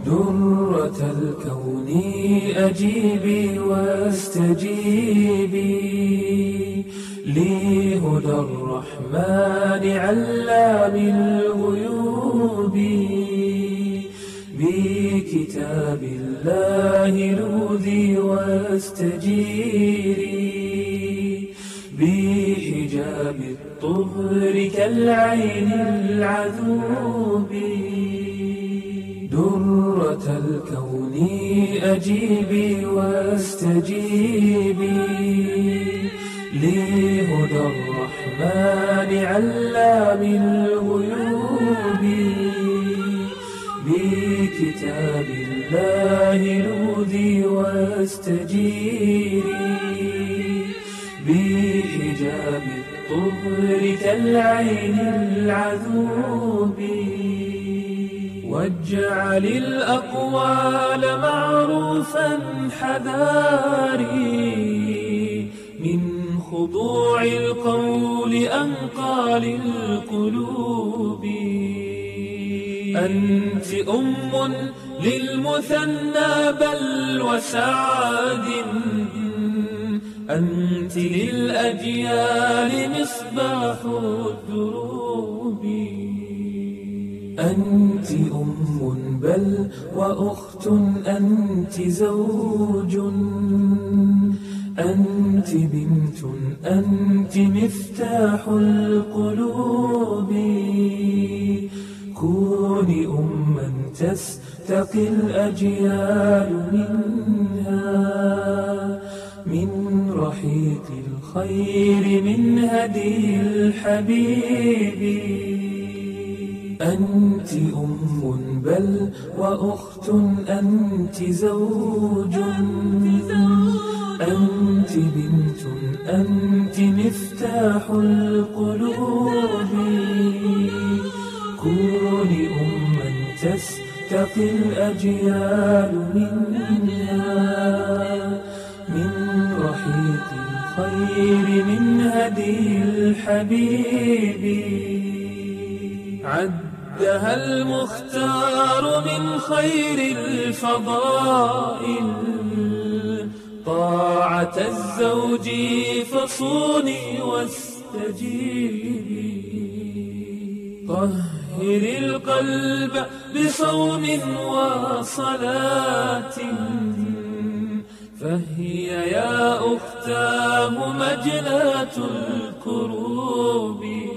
درة الكون أجيبي واستجيبي لهدى الرحمن علام الغيوب. بكتاب الله لوذي واستجيري بحجاب الطهر كالعين العذوب. درة الكون أجيبي واستجيبي لهدى الرحمن علام الغيوب. بكتاب الله لوذي واستجيري بحجاب الطهر كالعين العذوب. واجعل الأقوال معروفا حذاري من خضوع القول أنقى للقلوب. أنت للمثنى بل وسعد، أنت للأجيال مصباح الدروب. أنت بل وأخت، أنت زوج، أنت بنت، أنت مفتاح القلوب. كوني تستقي الأجيال منها، من رحيق الخير من هدي الحبيب. أنت بل وأخت، أنت زوج، أنت بنت، أنت مفتاح القلوب. كوني تستقي الأجيال منها، من رحيق الخير من هدي الحبيب. عدها المختار من خير الفضائل، طاعة الزوج فصوني واستجيبي. طهر القلب بصوم وصلاة، فهي يا أختاه مجلاة الكروب.